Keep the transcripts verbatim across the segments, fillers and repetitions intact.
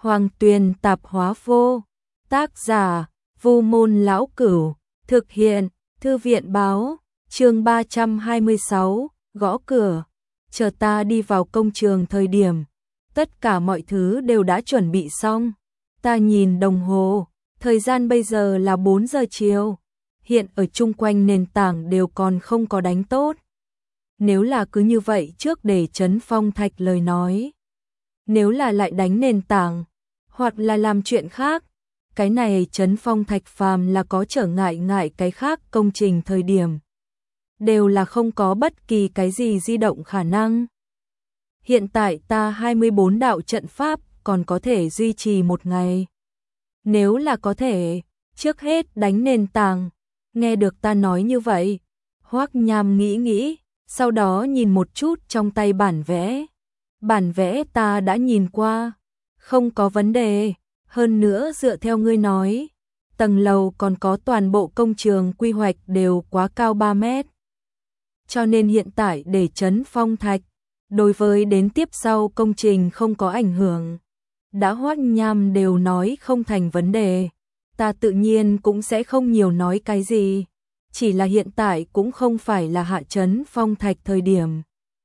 Hoàng Tuyền Tạp Hóa Vô. Tác giả: Vu Môn Lão Cửu. Thực hiện: Thư viện báo. Chương ba trăm hai mươi sáu, gõ cửa. Chờ ta đi vào công trường thời điểm, tất cả mọi thứ đều đã chuẩn bị xong. Ta nhìn đồng hồ, thời gian bây giờ là bốn giờ chiều. Hiện ở chung quanh nền tảng đều còn không có đánh tốt. Nếu là cứ như vậy trước để trấn phong thạch lời nói. Nếu là lại đánh nền tảng, hoặc là làm chuyện khác, cái này trấn phong thạch phàm là có trở ngại ngại cái khác công trình thời điểm. Đều là không có bất kỳ cái gì di động khả năng. Hiện tại ta hai mươi bốn đạo trận pháp còn có thể duy trì một ngày. Nếu là có thể, trước hết đánh nền tảng. Nghe được ta nói như vậy, Hoắc Nham nghĩ nghĩ, sau đó nhìn một chút trong tay bản vẽ. Bản vẽ ta đã nhìn qua, không có vấn đề, hơn nữa dựa theo ngươi nói, tầng lầu còn có toàn bộ công trường quy hoạch đều quá cao ba mét. Cho nên hiện tại để trấn phong thạch, đối với đến tiếp sau công trình không có ảnh hưởng. Đã Hoắc Nham đều nói không thành vấn đề, ta tự nhiên cũng sẽ không nhiều nói cái gì, chỉ là hiện tại cũng không phải là hạ trấn phong thạch thời điểm.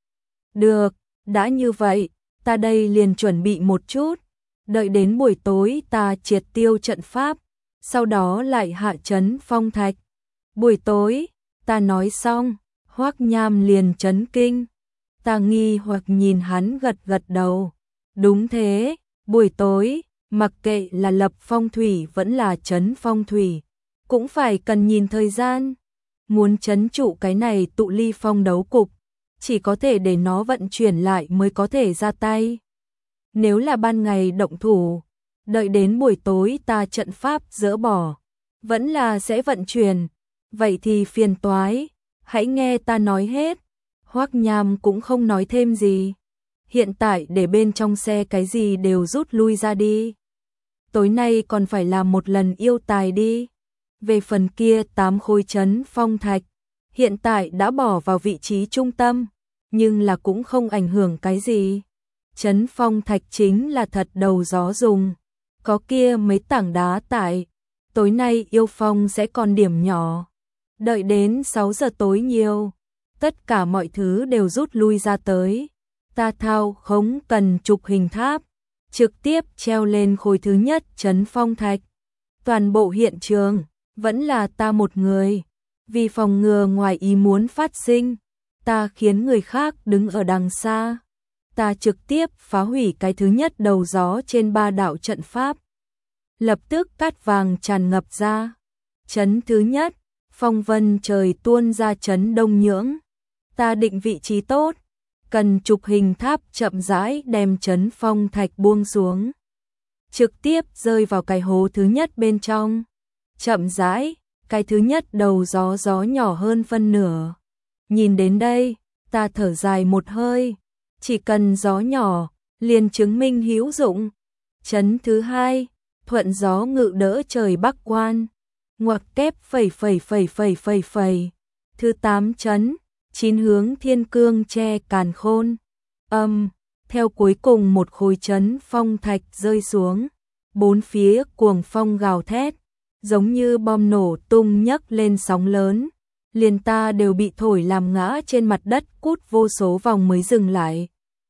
Được, đã như vậy, ta đây liền chuẩn bị một chút, đợi đến buổi tối ta triệt tiêu trận pháp, sau đó lại hạ trấn phong thạch. Buổi tối, ta nói xong, Hoắc Nham liền chấn kinh. Ta nghi hoặc nhìn hắn gật gật đầu. Đúng thế, buổi tối, mặc kệ là lập phong thủy vẫn là trấn phong thủy, cũng phải cần nhìn thời gian. Muốn trấn trụ cái này tụ ly phong đấu cục, chỉ có thể để nó vận chuyển lại mới có thể ra tay. Nếu là ban ngày động thủ, đợi đến buổi tối ta trận pháp dỡ bỏ, vẫn là sẽ vận chuyển, vậy thì phiền toái, hãy nghe ta nói hết. Hoắc Nham cũng không nói thêm gì. Hiện tại để bên trong xe cái gì đều rút lui ra đi. Tối nay còn phải làm một lần yêu tài đi. Về phần kia tám khối trấn phong thạch, hiện tại đã bỏ vào vị trí trung tâm, nhưng là cũng không ảnh hưởng cái gì. Trấn phong thạch chính là thật đầu gió dùng. Có kia mấy tảng đá tại, tối nay yêu phong sẽ còn điểm nhỏ. Đợi đến sáu giờ tối nhiều, tất cả mọi thứ đều rút lui ra tới. Ta thao khống cần trục hình tháp, trực tiếp treo lên khối thứ nhất trấn phong thạch. Toàn bộ hiện trường, vẫn là ta một người. Vì phòng ngừa ngoài ý muốn phát sinh, ta khiến người khác đứng ở đằng xa. Ta trực tiếp phá hủy cái thứ nhất đầu gió trên ba đạo trận pháp. Lập tức cát vàng tràn ngập ra. Trấn thứ nhất, phong vân trời tuôn ra trấn đông nhưỡng. Ta định vị trí tốt, cần trục hình tháp chậm rãi đem trấn phong thạch buông xuống. Trực tiếp rơi vào cái hố thứ nhất bên trong. Chậm rãi, cái thứ nhất đầu gió gió nhỏ hơn phân nửa. Nhìn đến đây, ta thở dài một hơi. Chỉ cần gió nhỏ, liền chứng minh hữu dụng. Trấn thứ hai, thuận gió ngự đỡ trời Bắc Quan. Ngoặc kép phẩy phẩy phẩy phẩy phẩy phẩy. Thứ tám trấn, chín hướng thiên cương che càn khôn. Âm, um, theo cuối cùng một khối trấn phong thạch rơi xuống. Bốn phía cuồng phong gào thét, giống như bom nổ tung nhấc lên sóng lớn. Liền ta đều bị thổi làm ngã trên mặt đất cút vô số vòng mới dừng lại.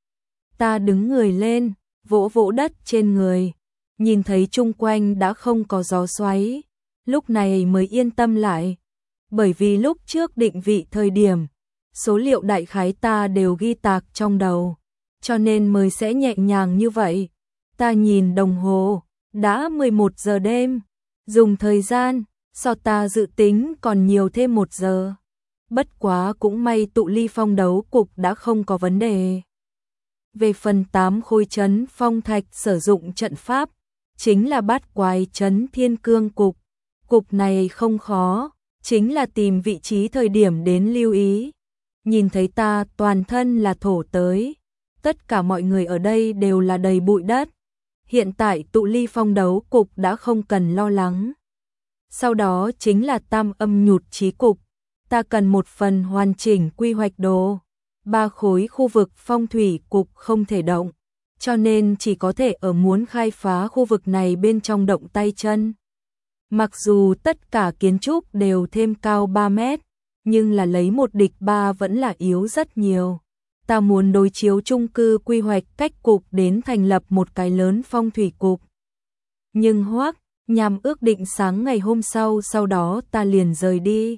Ta đứng người lên, vỗ vỗ đất trên người, nhìn thấy chung quanh đã không có gió xoáy, lúc này mới yên tâm lại. Bởi vì lúc trước định vị thời điểm, số liệu đại khái ta đều ghi tạc trong đầu, cho nên mới sẽ nhẹ nhàng như vậy. Ta nhìn đồng hồ, đã mười một giờ đêm, dùng thời gian, so ta dự tính còn nhiều thêm một giờ. Bất quá cũng may tụ ly phong đấu cục đã không có vấn đề. Về phần tám khối trấn phong thạch sử dụng trận pháp, chính là bát quái trấn thiên cương cục. Cục này không khó, chính là tìm vị trí thời điểm đến lưu ý. Nhìn thấy ta toàn thân là thổ tới, tất cả mọi người ở đây đều là đầy bụi đất. Hiện tại tụ ly phong đấu cục đã không cần lo lắng. Sau đó chính là tam âm nhụt chí cục. Ta cần một phần hoàn chỉnh quy hoạch đồ. Ba khối khu vực phong thủy cục không thể động. cho nên chỉ có thể ở muốn khai phá khu vực này bên trong động tay chân. Mặc dù tất cả kiến trúc đều thêm cao ba mét, nhưng là lấy một địch ba vẫn là yếu rất nhiều. Ta muốn đối chiếu chung cư quy hoạch cách cục đến thành lập một cái lớn phong thủy cục. Nhưng hoắc, nhằm ước định sáng ngày hôm sau, sau đó ta liền rời đi.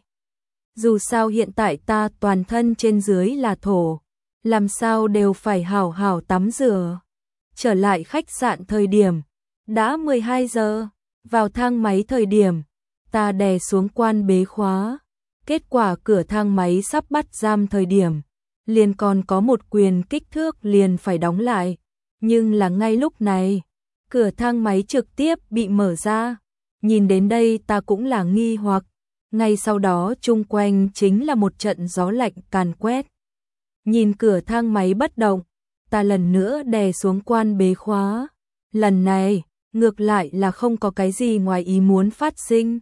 Dù sao hiện tại ta toàn thân trên dưới là thổ, làm sao đều phải hảo hảo tắm rửa. Trở lại khách sạn thời điểm, đã mười hai giờ, vào thang máy thời điểm, ta đè xuống quan bế khóa. Kết quả cửa thang máy sắp bắt giam thời điểm, liền còn có một quyền kích thước liền phải đóng lại. Nhưng là ngay lúc này, cửa thang máy trực tiếp bị mở ra. Nhìn đến đây ta cũng là nghi hoặc, ngay sau đó chung quanh chính là một trận gió lạnh càn quét. Nhìn cửa thang máy bất động, ta lần nữa đè xuống quan bế khóa. Lần này, ngược lại là không có cái gì ngoài ý muốn phát sinh.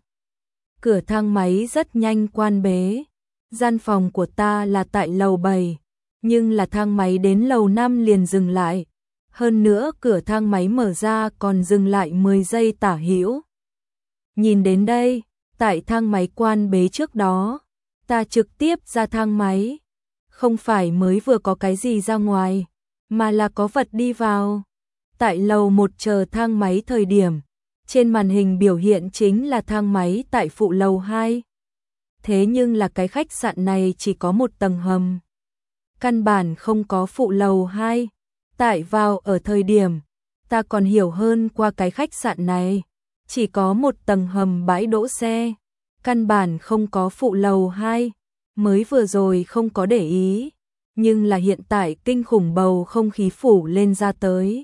Cửa thang máy rất nhanh quan bế. Gian phòng của ta là tại lầu bảy, nhưng là thang máy đến lầu năm liền dừng lại. Hơn nữa cửa thang máy mở ra còn dừng lại mười giây tả hữu. Nhìn đến đây, tại thang máy quan bế trước đó, ta trực tiếp ra thang máy. Không phải mới vừa có cái gì ra ngoài, mà là có vật đi vào. Tại lầu một chờ thang máy thời điểm, trên màn hình biểu hiện chính là thang máy tại phụ lầu hai. Thế nhưng là cái khách sạn này chỉ có một tầng hầm. Căn bản không có phụ lầu hai. Tại vào ở thời điểm, ta còn hiểu hơn qua cái khách sạn này. Chỉ có một tầng hầm bãi đỗ xe. Căn bản không có phụ lầu hai. Mới vừa rồi không có để ý. Nhưng là hiện tại kinh khủng bầu không khí phủ lên ra tới.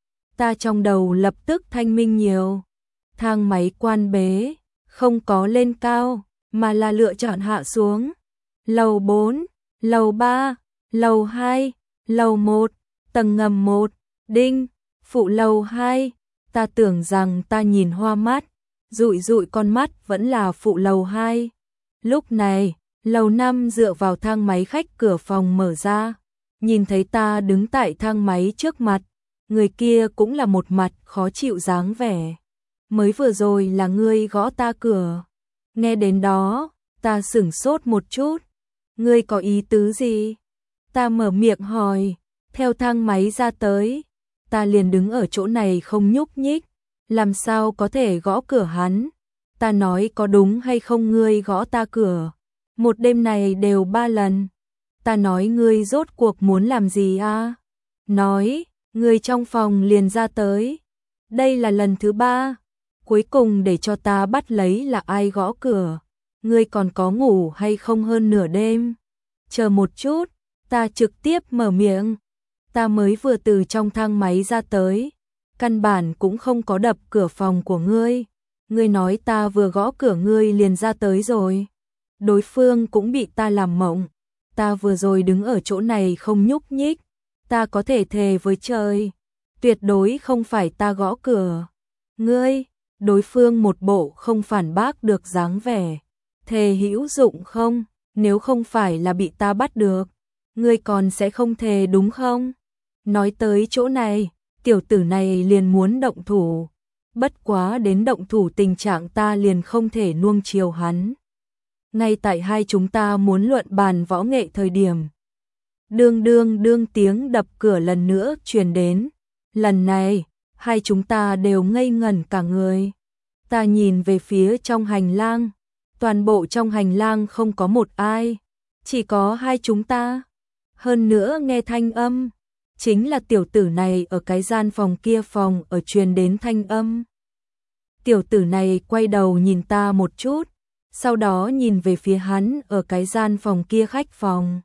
Ta trong đầu lập tức thanh minh nhiều. Thang máy quan bế, không có lên cao, mà là lựa chọn hạ xuống. Lầu bốn, lầu ba, lầu hai, lầu một, tầng ngầm một, đinh, phụ lầu hai. Ta tưởng rằng ta nhìn hoa mắt, dụi dụi con mắt vẫn là phụ lầu hai. Lúc này, lầu năm dựa vào thang máy khách cửa phòng mở ra, nhìn thấy ta đứng tại thang máy trước mặt, người kia cũng là một mặt khó chịu dáng vẻ. Mới vừa rồi là ngươi gõ ta cửa. Nghe đến đó, ta sửng sốt một chút. Ngươi có ý tứ gì? Ta mở miệng hỏi, theo thang máy ra tới. Ta liền đứng ở chỗ này không nhúc nhích. Làm sao có thể gõ cửa hắn? Ta nói có đúng hay không ngươi gõ ta cửa? Một đêm này đều ba lần. Ta nói ngươi rốt cuộc muốn làm gì à? Nói, ngươi trong phòng liền ra tới. Đây là lần thứ ba. Cuối cùng để cho ta bắt lấy là ai gõ cửa. Ngươi còn có ngủ hay không hơn nửa đêm? Chờ một chút, ta trực tiếp mở miệng. Ta mới vừa từ trong thang máy ra tới. Căn bản cũng không có đập cửa phòng của ngươi. Ngươi nói ta vừa gõ cửa ngươi liền ra tới rồi. Đối phương cũng bị ta làm mộng. Ta vừa rồi đứng ở chỗ này không nhúc nhích. Ta có thể thề với trời. Tuyệt đối không phải ta gõ cửa. Ngươi, đối phương một bộ không phản bác được dáng vẻ. Thề hữu dụng không? Nếu không phải là bị ta bắt được, ngươi còn sẽ không thề đúng không? Nói tới chỗ này, tiểu tử này liền muốn động thủ. Bất quá đến động thủ tình trạng ta liền không thể nuông chiều hắn. Ngay tại hai chúng ta muốn luận bàn võ nghệ thời điểm. Đương đương đương tiếng đập cửa lần nữa truyền đến. Lần này, hai chúng ta đều ngây ngẩn cả người. Ta nhìn về phía trong hành lang. Toàn bộ trong hành lang không có một ai. Chỉ có hai chúng ta. Hơn nữa nghe thanh âm. Chính là tiểu tử này ở cái gian phòng kia phòng ở truyền đến thanh âm. Tiểu tử này quay đầu nhìn ta một chút. Sau đó nhìn về phía hắn ở cái gian phòng kia khách phòng.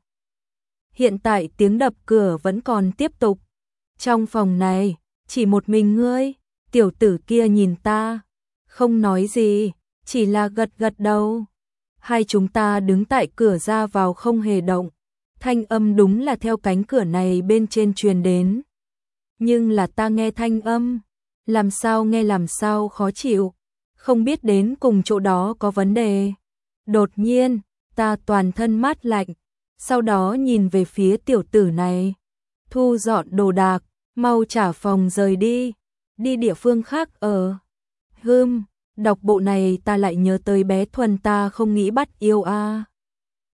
Hiện tại tiếng đập cửa vẫn còn tiếp tục. Trong phòng này, chỉ một mình ngươi. Tiểu tử kia nhìn ta. Không nói gì, chỉ là gật gật đầu. Hai chúng ta đứng tại cửa ra vào không hề động. Thanh âm đúng là theo cánh cửa này bên trên truyền đến. Nhưng là ta nghe thanh âm. Làm sao nghe làm sao khó chịu. Không biết đến cùng chỗ đó có vấn đề. Đột nhiên, ta toàn thân mát lạnh. Sau đó nhìn về phía tiểu tử này. Thu dọn đồ đạc, mau trả phòng rời đi, đi địa phương khác ở. Hừm, đọc bộ này ta lại nhớ tới bé Thuần ta không nghĩ bắt yêu a. À.